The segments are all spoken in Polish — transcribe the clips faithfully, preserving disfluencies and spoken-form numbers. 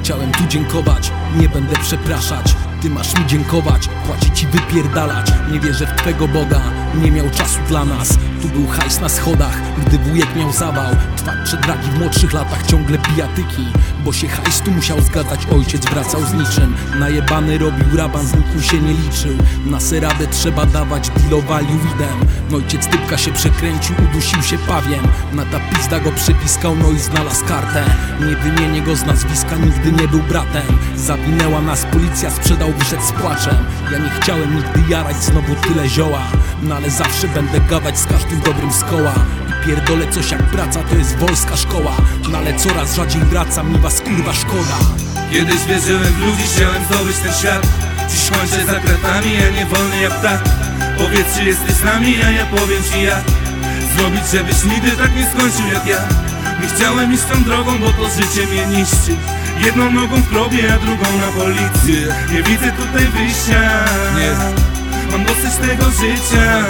Chciałem tu dziękować, nie będę przepraszać. Ty masz mi dziękować, płacić i wypierdalać. Nie wierzę w twego Boga, nie miał czasu dla nas. Tu był hajs na schodach, gdy wujek miał zawał. Twardsze dragi w młodszych latach, ciągle pijatyki. Bo się hajs tu musiał zgadzać, ojciec wracał z niczym. Najebany robił raban, z nikim się nie liczył. Na seradę trzeba dawać, dealowali widem. Ojciec typka się przekręcił, udusił się pawiem. Na ta pizda go przypiskał, no i znalazł kartę. Nie wymienię go z nazwiska, nigdy nie był bratem. Zawinęła nas policja, sprzedał, wyszedł z płaczem. Ja nie chciałem nigdy jarać znowu tyle zioła, no ale zawsze będę gadać z każdym dobrym z koła. I pierdolę coś jak praca, to jest wolska szkoła. No ale coraz rzadziej wraca mi was kurwa szkoda. Kiedyś wierzyłem w ludzi, chciałem zdobyć ten świat. Dziś kończę za kratami, ja nie wolny jak ptak. Powiedz, czy jesteś z nami, a ja powiem ci jak zrobić, żebyś nigdy tak nie skończył jak ja. Nie chciałem iść tą drogą, bo to życie mnie niszczy. Jedną nogą w grobie, a drugą na policji. Nie widzę tutaj wyjścia, nie. Mam dosyć tego życia.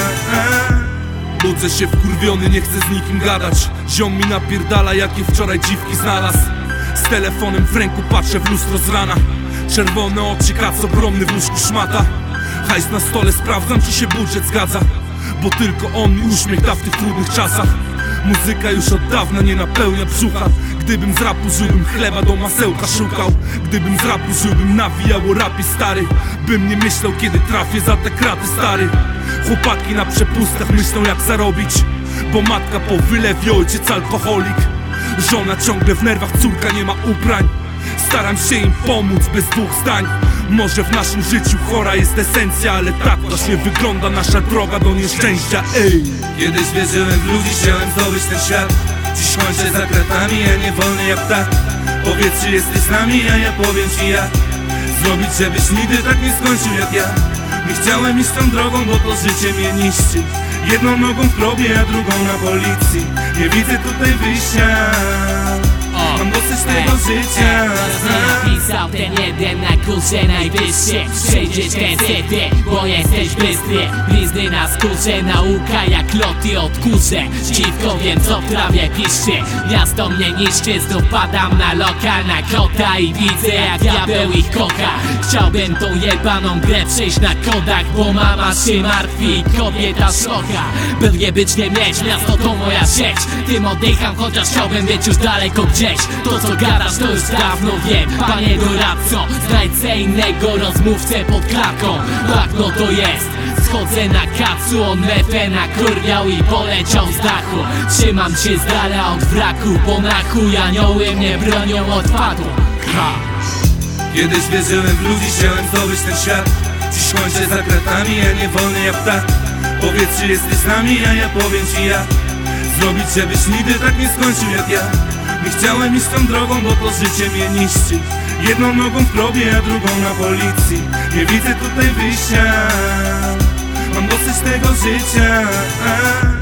Budzę się wkurwiony, nie chcę z nikim gadać. Ziom mi napierdala, jakie wczoraj dziwki znalazł. Z telefonem w ręku patrzę w lustro z rana. Czerwone oczy, kac ogromny w łóżku szmata. Hajs na stole, sprawdzam, czy się budżet zgadza. Bo tylko on mi uśmiech da w tych trudnych czasach. Muzyka już od dawna nie napełnia brzucha. Gdybym z rapu żył, bym chleba do masełka szukał. Gdybym z rapu żył, bym nawijał o rapie stary. Bym nie myślał, kiedy trafię za te kraty stary. Chłopaki na przepustach myślą jak zarobić, bo matka po wylewie, ojciec alkoholik. Żona ciągle w nerwach, córka nie ma ubrań. Staram się im pomóc bez dwóch zdań. Może w naszym życiu chora jest esencja, ale tak właśnie wygląda nasza droga do nieszczęścia. Ej! Kiedyś wierzyłem w ludzi, chciałem zdobyć ten świat. Dziś kończę za kratami, ja nie wolny jak ptak. Powiedz, czy jesteś z nami, a ja powiem ci jak zrobić, żebyś nigdy tak nie skończył jak ja. Nie chciałem iść tą drogą, bo to życie mnie niszczy. Jedną nogą w grobie, a drugą na policji. Nie widzę tutaj wyjścia. Mam dosyć tego życia. Napisał ten jeden na górze najwyższy. Przejdziesz ten setę, bo jesteś bystry. Blizny na skórze, nauka jak loty od kurze. Dziwko wiem co w trawie piszczy. Miasto mnie niszczy, znów padam na loka, na kota i widzę jak diabeł ich kocha. Chciałbym tą jebaną grę przejść na kodach, bo mama się martwi i kobieta szlocha. By nie być nie mieć, miasto to moja sieć. Tym oddycham, chociaż chciałbym być już daleko gdzieś. To co gadasz to już dawno wiem, panie doradco. Znajdźcie innego rozmówcę pod klatką. Tak no to jest, schodzę na kacu. On mefę nakurwiał i poleciał z dachu. Trzymam się z dala od wraku, bo na chuj anioły mnie bronią od padu. Ha. Kiedyś wierzyłem w ludzi, chciałem zdobyć ten świat. Dziś kończę za kratami, ja nie wolny jak ptak. Powiedz, czy jesteś z nami, a ja powiem ci jak zrobić, żebyś nigdy tak nie skończył jak ja. Nie chciałem iść tą drogą, bo to życie mnie niszczy. Jedną nogą w grobie, a drugą na policji. Nie widzę tutaj wyjścia. Mam dosyć tego życia.